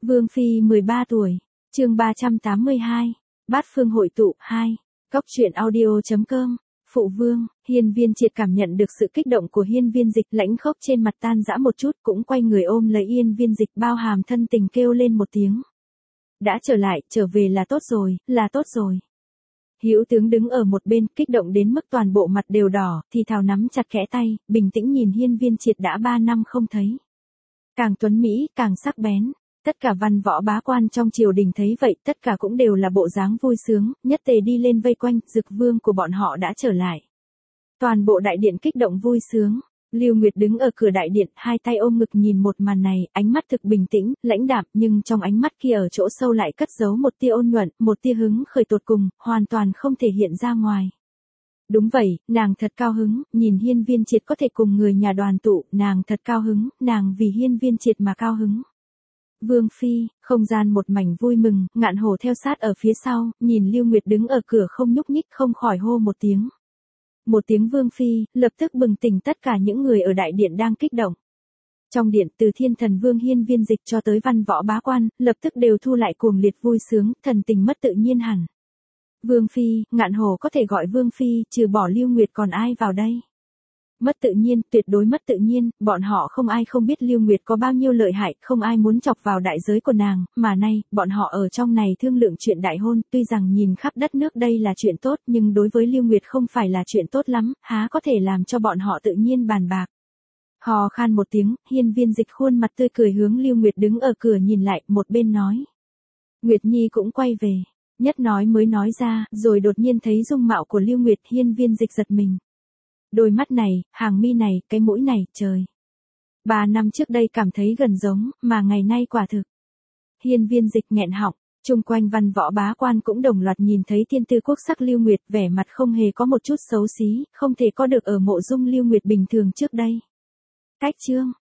Vương Phi 13 tuổi, chương 382, Bát Phương hội tụ 2, Cóc truyện audio.com, Phụ Vương, Hiên Viên Triệt cảm nhận được sự kích động của Hiên Viên Dịch, lãnh khốc trên mặt tan rã một chút, cũng quay người ôm lấy Hiên Viên Dịch, bao hàm thân tình kêu lên một tiếng. Đã trở lại, trở về là tốt rồi, là tốt rồi. Hữu tướng đứng ở một bên, kích động đến mức toàn bộ mặt đều đỏ, thì thào nắm chặt kẽ tay, bình tĩnh nhìn Hiên Viên Triệt đã 3 năm không thấy. Càng tuấn mỹ, càng sắc bén. Tất cả văn võ bá quan trong triều đình thấy vậy, tất cả cũng đều là bộ dáng vui sướng, nhất tề đi lên vây quanh, Dực Vương của bọn họ đã trở lại. Toàn bộ đại điện kích động vui sướng. Lưu Nguyệt đứng ở cửa đại điện, hai tay ôm ngực nhìn một màn này, ánh mắt thực bình tĩnh, lãnh đạm, nhưng trong ánh mắt kia ở chỗ sâu lại cất giấu một tia ôn nhuận, một tia hứng khởi tột cùng, hoàn toàn không thể hiện ra ngoài. Đúng vậy, nàng thật cao hứng, nhìn Hiên Viên Triệt có thể cùng người nhà đoàn tụ, nàng thật cao hứng, nàng vì Hiên Viên Triệt mà cao hứng. Vương Phi, không gian một mảnh vui mừng, Ngạn Hổ theo sát ở phía sau, nhìn Lưu Nguyệt đứng ở cửa không nhúc nhích, không khỏi hô một tiếng. Một tiếng Vương Phi, lập tức bừng tỉnh tất cả những người ở đại điện đang kích động. Trong điện, từ Thiên Thần Vương Hiên Viên Dịch cho tới văn võ bá quan, lập tức đều thu lại cuồng liệt vui sướng, thần tình mất tự nhiên hẳn. Vương Phi, Ngạn Hổ có thể gọi Vương Phi, trừ bỏ Lưu Nguyệt còn ai vào đây? Mất tự nhiên, tuyệt đối mất tự nhiên, bọn họ không ai không biết Lưu Nguyệt có bao nhiêu lợi hại, không ai muốn chọc vào đại giới của nàng, mà nay, bọn họ ở trong này thương lượng chuyện đại hôn, tuy rằng nhìn khắp đất nước đây là chuyện tốt, nhưng đối với Lưu Nguyệt không phải là chuyện tốt lắm, há có thể làm cho bọn họ tự nhiên bàn bạc. Hò khan một tiếng, Hiên Viên Dịch khuôn mặt tươi cười hướng Lưu Nguyệt đứng ở cửa nhìn lại, một bên nói. Nguyệt Nhi cũng quay về, nhất nói mới nói ra, rồi đột nhiên thấy dung mạo của Lưu Nguyệt. Hiên Viên Dịch giật mình. Đôi mắt này, hàng mi này, cái mũi này, trời. 3 năm trước đây cảm thấy gần giống, mà ngày nay quả thực. Hiên Viên Dịch nghẹn họng, chung quanh văn võ bá quan cũng đồng loạt nhìn thấy thiên tư quốc sắc Lưu Nguyệt, vẻ mặt không hề có một chút xấu xí, không thể có được ở mộ dung Lưu Nguyệt bình thường trước đây. Cách chương,